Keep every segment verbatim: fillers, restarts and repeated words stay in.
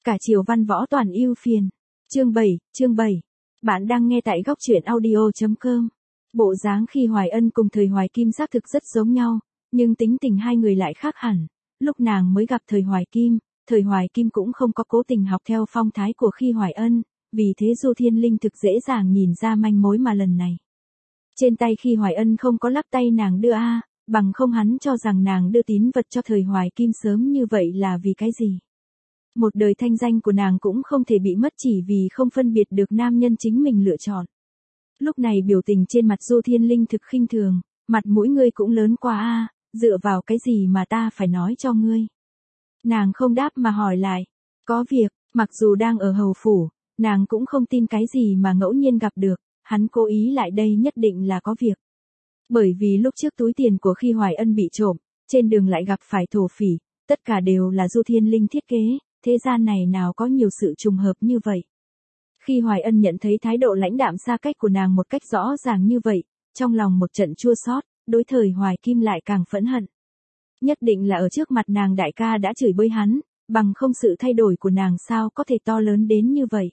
Cả chiều văn võ toàn ưu phiền. Chương bảy, chương bảy. Bạn đang nghe tại góc truyện audio chấm com. Bộ dáng khi Hoài Ân cùng thời Hoài Kim xác thực rất giống nhau, nhưng tính tình hai người lại khác hẳn. Lúc nàng mới gặp thời Hoài Kim, thời Hoài Kim cũng không có cố tình học theo phong thái của khi Hoài Ân, vì thế Du Thiên Linh thực dễ dàng nhìn ra manh mối mà lần này. Trên tay khi Hoài Ân không có lắc tay nàng đưa a, bằng không hắn cho rằng nàng đưa tín vật cho thời Hoài Kim sớm như vậy là vì cái gì. Một đời thanh danh của nàng cũng không thể bị mất chỉ vì không phân biệt được nam nhân chính mình lựa chọn. Lúc này biểu tình trên mặt Du Thiên Linh thực khinh thường, mặt mũi ngươi cũng lớn quá a, dựa vào cái gì mà ta phải nói cho ngươi. Nàng không đáp mà hỏi lại, có việc, mặc dù đang ở hầu phủ, nàng cũng không tin cái gì mà ngẫu nhiên gặp được, hắn cố ý lại đây nhất định là có việc. Bởi vì lúc trước túi tiền của khi Hoài Ân bị trộm, trên đường lại gặp phải thổ phỉ, tất cả đều là Du Thiên Linh thiết kế, thế gian này nào có nhiều sự trùng hợp như vậy. Khi Hoài Ân nhận thấy thái độ lãnh đạm xa cách của nàng một cách rõ ràng như vậy, trong lòng một trận chua xót, đối thời Hoài Kim lại càng phẫn hận. Nhất định là ở trước mặt nàng đại ca đã chửi bới hắn, bằng không sự thay đổi của nàng sao có thể to lớn đến như vậy.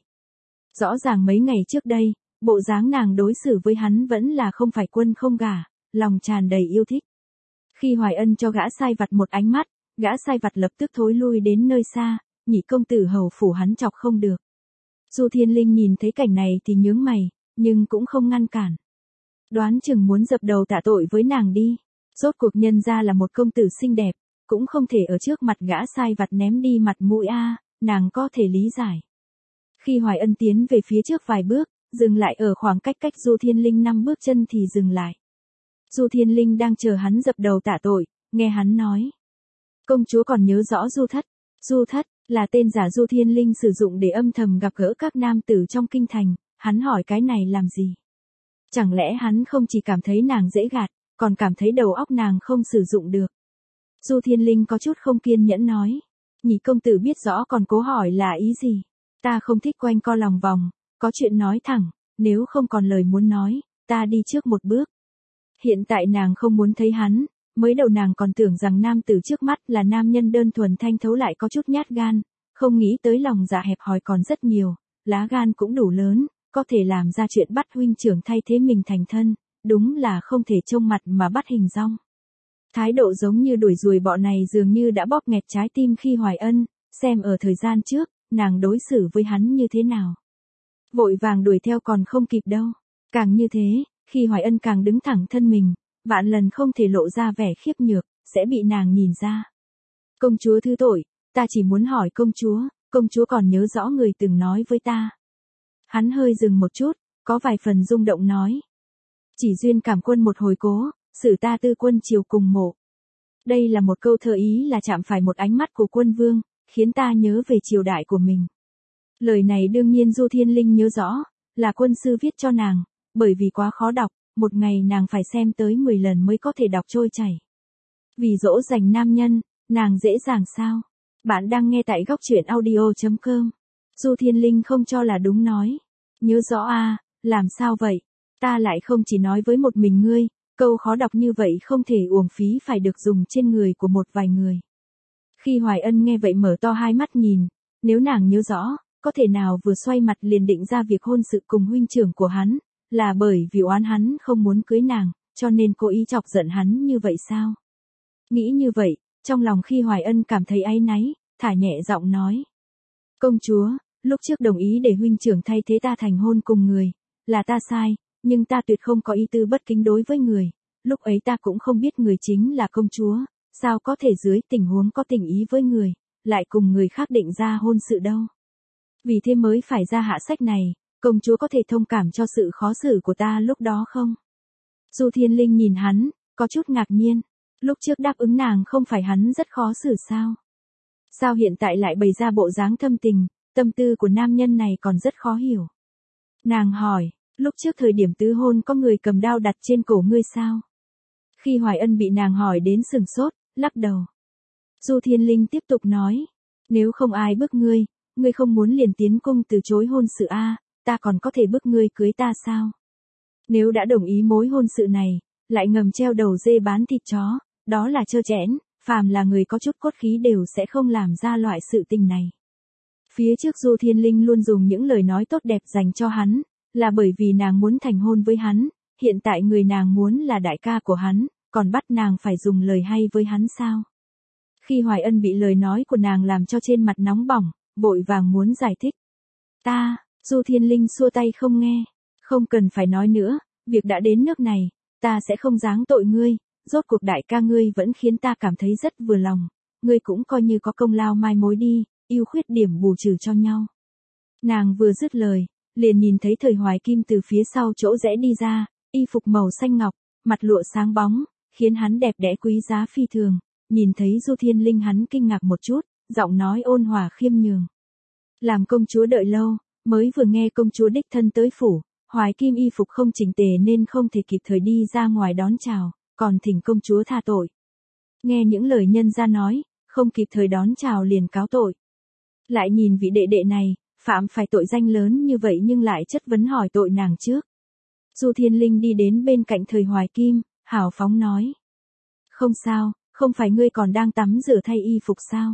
Rõ ràng mấy ngày trước đây, bộ dáng nàng đối xử với hắn vẫn là không phải quân không gả, lòng tràn đầy yêu thích. Khi Hoài Ân cho gã sai vặt một ánh mắt, gã sai vặt lập tức thối lui đến nơi xa, nhị công tử hầu phủ hắn chọc không được. Du Thiên Linh nhìn thấy cảnh này thì nhướng mày, nhưng cũng không ngăn cản. Đoán chừng muốn dập đầu tạ tội với nàng đi. Rốt cuộc nhân ra là một công tử xinh đẹp, cũng không thể ở trước mặt gã sai vặt ném đi mặt mũi a, nàng có thể lý giải. Khi Hoài Ân tiến về phía trước vài bước, dừng lại ở khoảng cách cách Du Thiên Linh năm bước chân thì dừng lại. Du Thiên Linh đang chờ hắn dập đầu tạ tội, nghe hắn nói. Công chúa còn nhớ rõ Du Thất. Du Thất là tên giả Du Thiên Linh sử dụng để âm thầm gặp gỡ các nam tử trong kinh thành, hắn hỏi cái này làm gì? Chẳng lẽ hắn không chỉ cảm thấy nàng dễ gạt, còn cảm thấy đầu óc nàng không sử dụng được? Du Thiên Linh có chút không kiên nhẫn nói. Nhị công tử biết rõ còn cố hỏi là ý gì? Ta không thích quanh co lòng vòng, có chuyện nói thẳng, nếu không còn lời muốn nói, ta đi trước một bước. Hiện tại nàng không muốn thấy hắn, mới đầu nàng còn tưởng rằng nam tử trước mắt là nam nhân đơn thuần thanh thấu lại có chút nhát gan, không nghĩ tới lòng dạ hẹp hòi còn rất nhiều, lá gan cũng đủ lớn, có thể làm ra chuyện bắt huynh trưởng thay thế mình thành thân, đúng là không thể trông mặt mà bắt hình dong. Thái độ giống như đuổi ruồi bọ này dường như đã bóp nghẹt trái tim khi Hoài Ân, xem ở thời gian trước, nàng đối xử với hắn như thế nào. Vội vàng đuổi theo còn không kịp đâu. Càng như thế, khi Hoài Ân càng đứng thẳng thân mình, vạn lần không thể lộ ra vẻ khiếp nhược, sẽ bị nàng nhìn ra. Công chúa thứ tội, ta chỉ muốn hỏi công chúa, công chúa còn nhớ rõ người từng nói với ta. Hắn hơi dừng một chút, có vài phần rung động nói. Chỉ duyên cảm quân một hồi cố, xử ta tư quân triều cùng mộ. Đây là một câu thơ ý là chạm phải một ánh mắt của quân vương, khiến ta nhớ về triều đại của mình. Lời này đương nhiên Du Thiên Linh nhớ rõ, là quân sư viết cho nàng, bởi vì quá khó đọc, một ngày nàng phải xem tới mười lần mới có thể đọc trôi chảy. Vì dỗ dành nam nhân, nàng dễ dàng sao? Bạn đang nghe tại góc truyện audio chấm com. Du Thiên Linh không cho là đúng nói. Nhớ rõ a, làm sao vậy? Ta lại không chỉ nói với một mình ngươi, câu khó đọc như vậy không thể uổng phí phải được dùng trên người của một vài người. Khi Hoài Ân nghe vậy mở to hai mắt nhìn, nếu nàng nhớ rõ, có thể nào vừa xoay mặt liền định ra việc hôn sự cùng huynh trưởng của hắn, là bởi vì oán hắn không muốn cưới nàng, cho nên cố ý chọc giận hắn như vậy sao? Nghĩ như vậy, trong lòng khi Hoài Ân cảm thấy áy náy, thả nhẹ giọng nói. Công chúa, lúc trước đồng ý để huynh trưởng thay thế ta thành hôn cùng người, là ta sai, nhưng ta tuyệt không có ý tư bất kính đối với người, lúc ấy ta cũng không biết người chính là công chúa, sao có thể dưới tình huống có tình ý với người, lại cùng người khác định ra hôn sự đâu. Vì thế mới phải ra hạ sách này, công chúa có thể thông cảm cho sự khó xử của ta lúc đó không? Du Thiên Linh nhìn hắn, có chút ngạc nhiên, lúc trước đáp ứng nàng không phải hắn rất khó xử sao? Sao hiện tại lại bày ra bộ dáng thâm tình, tâm tư của nam nhân này còn rất khó hiểu. Nàng hỏi, lúc trước thời điểm tứ hôn có người cầm đao đặt trên cổ ngươi sao? Khi Hoài Ân bị nàng hỏi đến sừng sốt, lắc đầu. Du Thiên Linh tiếp tục nói, nếu không ai bức ngươi, ngươi không muốn liền tiến cung từ chối hôn sự a, ta còn có thể bức ngươi cưới ta sao? Nếu đã đồng ý mối hôn sự này, lại ngầm treo đầu dê bán thịt chó, đó là trơ trẽn, phàm là người có chút cốt khí đều sẽ không làm ra loại sự tình này. Phía trước Du Thiên Linh luôn dùng những lời nói tốt đẹp dành cho hắn, là bởi vì nàng muốn thành hôn với hắn, hiện tại người nàng muốn là đại ca của hắn, còn bắt nàng phải dùng lời hay với hắn sao? Khi Hoài Ân bị lời nói của nàng làm cho trên mặt nóng bỏng, vội vàng muốn giải thích. Ta, Du Thiên Linh xua tay không nghe, không cần phải nói nữa, việc đã đến nước này, ta sẽ không giáng tội ngươi, rốt cuộc đại ca ngươi vẫn khiến ta cảm thấy rất vừa lòng, ngươi cũng coi như có công lao mai mối đi, ưu khuyết điểm bù trừ cho nhau. Nàng vừa dứt lời, liền nhìn thấy Thời Hoài Kim từ phía sau chỗ rẽ đi ra, y phục màu xanh ngọc, mặt lụa sáng bóng, khiến hắn đẹp đẽ quý giá phi thường. Nhìn thấy Du Thiên Linh hắn kinh ngạc một chút, giọng nói ôn hòa khiêm nhường. Làm công chúa đợi lâu, mới vừa nghe công chúa đích thân tới phủ, Hoài Kim y phục không chỉnh tề nên không thể kịp thời đi ra ngoài đón chào, còn thỉnh công chúa tha tội. Nghe những lời nhân gia nói, không kịp thời đón chào liền cáo tội. Lại nhìn vị đệ đệ này, phạm phải tội danh lớn như vậy nhưng lại chất vấn hỏi tội nàng trước. Du Thiên Linh đi đến bên cạnh Thời Hoài Kim, hào phóng nói. Không sao, không phải ngươi còn đang tắm rửa thay y phục sao?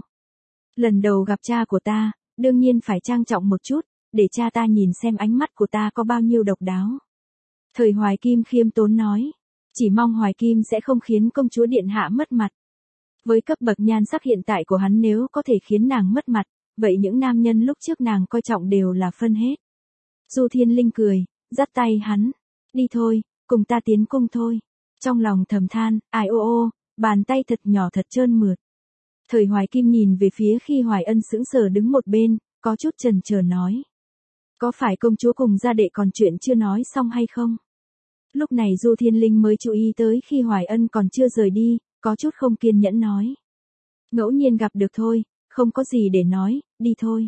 Lần đầu gặp cha của ta, đương nhiên phải trang trọng một chút, để cha ta nhìn xem ánh mắt của ta có bao nhiêu độc đáo. Thời Hoài Kim khiêm tốn nói, chỉ mong Hoài Kim sẽ không khiến công chúa điện hạ mất mặt. Với cấp bậc nhan sắc hiện tại của hắn nếu có thể khiến nàng mất mặt, vậy những nam nhân lúc trước nàng coi trọng đều là phân hết. Du Thiên Linh cười, dắt tay hắn, đi thôi, cùng ta tiến cung thôi. Trong lòng thầm than, ai ô ô, bàn tay thật nhỏ thật trơn mượt. Thời Hoài Kim nhìn về phía khi Hoài Ân sững sờ đứng một bên, có chút chần chờ nói. Có phải công chúa cùng gia đệ còn chuyện chưa nói xong hay không? Lúc này Du Thiên Linh mới chú ý tới khi Hoài Ân còn chưa rời đi, có chút không kiên nhẫn nói. Ngẫu nhiên gặp được thôi, không có gì để nói, đi thôi.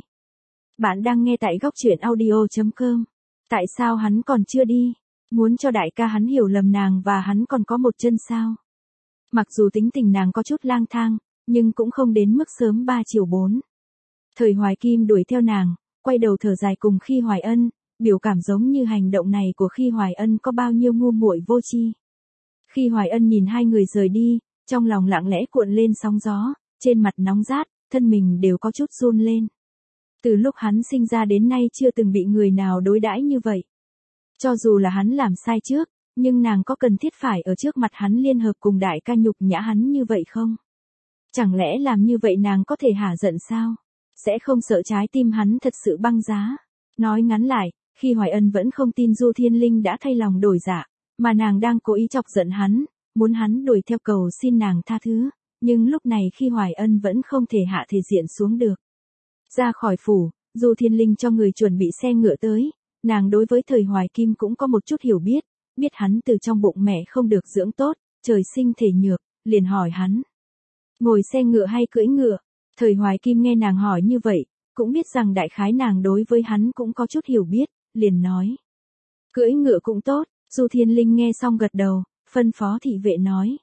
Bạn đang nghe tại góc truyện audio chấm com. Tại sao hắn còn chưa đi? Muốn cho đại ca hắn hiểu lầm nàng và hắn còn có một chân sao? Mặc dù tính tình nàng có chút lang thang, nhưng cũng không đến mức sớm ba chiều bốn. Thời Hoài Kim đuổi theo nàng, quay đầu thở dài cùng khi Hoài Ân, biểu cảm giống như hành động này của khi Hoài Ân có bao nhiêu ngu muội vô tri. Khi Hoài Ân nhìn hai người rời đi, trong lòng lặng lẽ cuộn lên sóng gió, trên mặt nóng rát, thân mình đều có chút run lên. Từ lúc hắn sinh ra đến nay chưa từng bị người nào đối đãi như vậy. Cho dù là hắn làm sai trước, nhưng nàng có cần thiết phải ở trước mặt hắn liên hợp cùng đại ca nhục nhã hắn như vậy không? Chẳng lẽ làm như vậy nàng có thể hả giận sao? Sẽ không sợ trái tim hắn thật sự băng giá. Nói ngắn lại, khi Hoài Ân vẫn không tin Du Thiên Linh đã thay lòng đổi dạ, mà nàng đang cố ý chọc giận hắn, muốn hắn đuổi theo cầu xin nàng tha thứ, nhưng lúc này khi Hoài Ân vẫn không thể hạ thể diện xuống được. Ra khỏi phủ, Du Thiên Linh cho người chuẩn bị xe ngựa tới, nàng đối với Thời Hoài Kim cũng có một chút hiểu biết, biết hắn từ trong bụng mẹ không được dưỡng tốt, trời sinh thể nhược, liền hỏi hắn. Ngồi xe ngựa hay cưỡi ngựa? Thời Hoài Kim nghe nàng hỏi như vậy, cũng biết rằng đại khái nàng đối với hắn cũng có chút hiểu biết, liền nói. Cưỡi ngựa cũng tốt, Du Thiên Linh nghe xong gật đầu, phân phó thị vệ nói.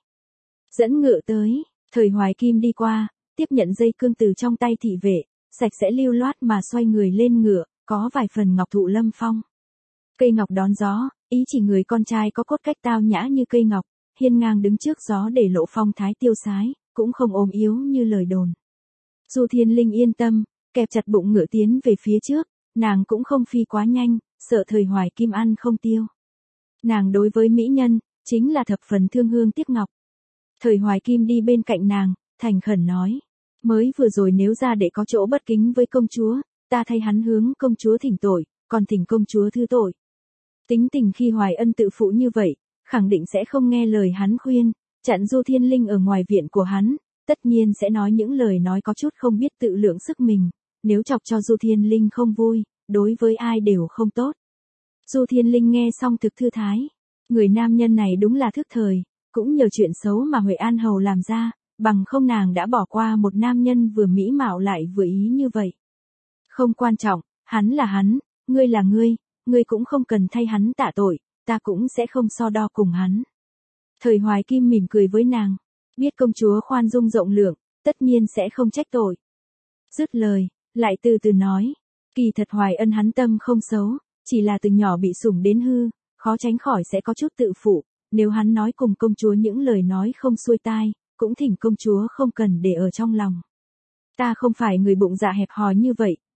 Dẫn ngựa tới, Thời Hoài Kim đi qua, tiếp nhận dây cương từ trong tay thị vệ, sạch sẽ lưu loát mà xoay người lên ngựa, có vài phần ngọc thụ lâm phong. Cây ngọc đón gió, ý chỉ người con trai có cốt cách tao nhã như cây ngọc, hiên ngang đứng trước gió để lộ phong thái tiêu sái, cũng không ốm yếu như lời đồn. Du Thiên Linh yên tâm, kẹp chặt bụng ngựa tiến về phía trước, nàng cũng không phi quá nhanh, sợ Thời Hoài Kim ăn không tiêu. Nàng đối với mỹ nhân, chính là thập phần thương hương tiếc ngọc. Thời Hoài Kim đi bên cạnh nàng, thành khẩn nói. Mới vừa rồi nếu ra để có chỗ bất kính với công chúa, ta thay hắn hướng công chúa thỉnh tội, còn thỉnh công chúa thứ tội. Tính tình khi Hoài Ân tự phụ như vậy, khẳng định sẽ không nghe lời hắn khuyên, chặn Du Thiên Linh ở ngoài viện của hắn, tất nhiên sẽ nói những lời nói có chút không biết tự lượng sức mình, nếu chọc cho Du Thiên Linh không vui, đối với ai đều không tốt. Du Thiên Linh nghe xong thực thư thái, người nam nhân này đúng là thức thời, cũng nhờ chuyện xấu mà Huệ An Hầu làm ra, bằng không nàng đã bỏ qua một nam nhân vừa mỹ mạo lại vừa ý như vậy. Không quan trọng, hắn là hắn, ngươi là ngươi, ngươi cũng không cần thay hắn tạ tội, ta cũng sẽ không so đo cùng hắn. Thời Hoài Kim mỉm cười với nàng, biết công chúa khoan dung rộng lượng, tất nhiên sẽ không trách tội. Dứt lời, lại từ từ nói, kỳ thật Hoài Ân hắn tâm không xấu, chỉ là từ nhỏ bị sủng đến hư, khó tránh khỏi sẽ có chút tự phụ, nếu hắn nói cùng công chúa những lời nói không xuôi tai, cũng thỉnh công chúa không cần để ở trong lòng. Ta không phải người bụng dạ hẹp hòi như vậy,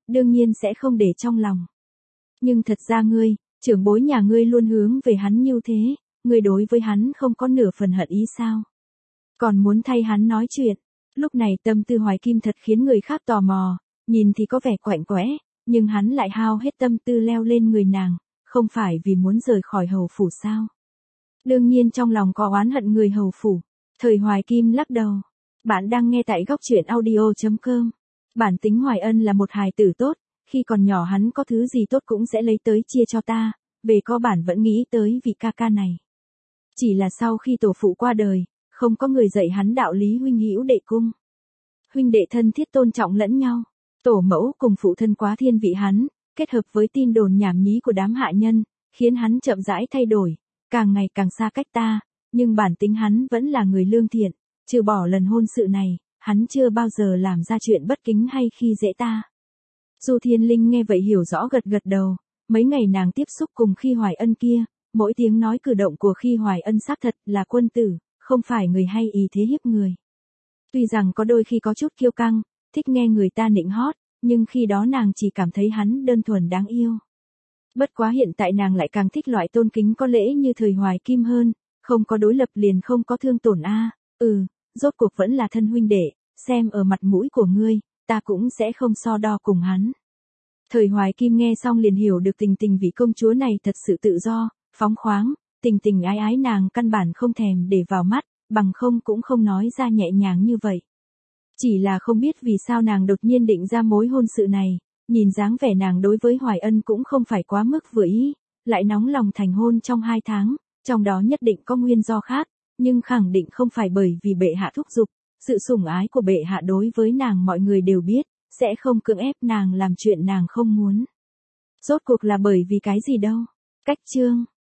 đương nhiên sẽ không để trong lòng. Nhưng thật ra ngươi, trưởng bối nhà ngươi luôn hướng về hắn như thế, ngươi đối với hắn không có nửa phần hận ý sao? Còn muốn thay hắn nói chuyện. Lúc này tâm tư Hoài Kim thật khiến người khác tò mò, nhìn thì có vẻ quạnh quẽ, nhưng hắn lại hao hết tâm tư leo lên người nàng, không phải vì muốn rời khỏi hầu phủ sao? Đương nhiên trong lòng có oán hận người hầu phủ. Thời Hoài Kim lắc đầu. Bạn đang nghe tại góc truyện audio.com. Bản tính Hoài Ân là một hài tử tốt, khi còn nhỏ hắn có thứ gì tốt cũng sẽ lấy tới chia cho ta, về cơ bản vẫn nghĩ tới vị ca ca này. Chỉ là sau khi tổ phụ qua đời, không có người dạy hắn đạo lý huynh hữu đệ cung. Huynh đệ thân thiết tôn trọng lẫn nhau, tổ mẫu cùng phụ thân quá thiên vị hắn, kết hợp với tin đồn nhảm nhí của đám hạ nhân, khiến hắn chậm rãi thay đổi, càng ngày càng xa cách ta, nhưng bản tính hắn vẫn là người lương thiện, trừ bỏ lần hôn sự này, hắn chưa bao giờ làm ra chuyện bất kính hay khi dễ ta. Du Thiên Linh nghe vậy hiểu rõ gật gật đầu, mấy ngày nàng tiếp xúc cùng Khi Hoài Ân kia, mỗi tiếng nói cử động của Khi Hoài Ân xác thật là quân tử, không phải người hay ý thế hiếp người. Tuy rằng có đôi khi có chút kiêu căng, thích nghe người ta nịnh hót, nhưng khi đó nàng chỉ cảm thấy hắn đơn thuần đáng yêu. Bất quá hiện tại nàng lại càng thích loại tôn kính có lễ như thời Hoài Kim hơn, không có đối lập liền không có thương tổn a. Ừ, rốt cuộc vẫn là thân huynh đệ, xem ở mặt mũi của ngươi, ta cũng sẽ không so đo cùng hắn. Thời Hoài Kim nghe xong liền hiểu được tình tình vị công chúa này thật sự tự do, phóng khoáng, tình tình ái ái nàng căn bản không thèm để vào mắt, bằng không cũng không nói ra nhẹ nhàng như vậy. Chỉ là không biết vì sao nàng đột nhiên định ra mối hôn sự này, nhìn dáng vẻ nàng đối với Hoài Ân cũng không phải quá mức vừa ý, lại nóng lòng thành hôn trong hai tháng, trong đó nhất định có nguyên do khác, nhưng khẳng định không phải bởi vì bệ hạ thúc giục, sự sủng ái của bệ hạ đối với nàng mọi người đều biết, sẽ không cưỡng ép nàng làm chuyện nàng không muốn. Rốt cuộc là bởi vì cái gì đâu? Cách chương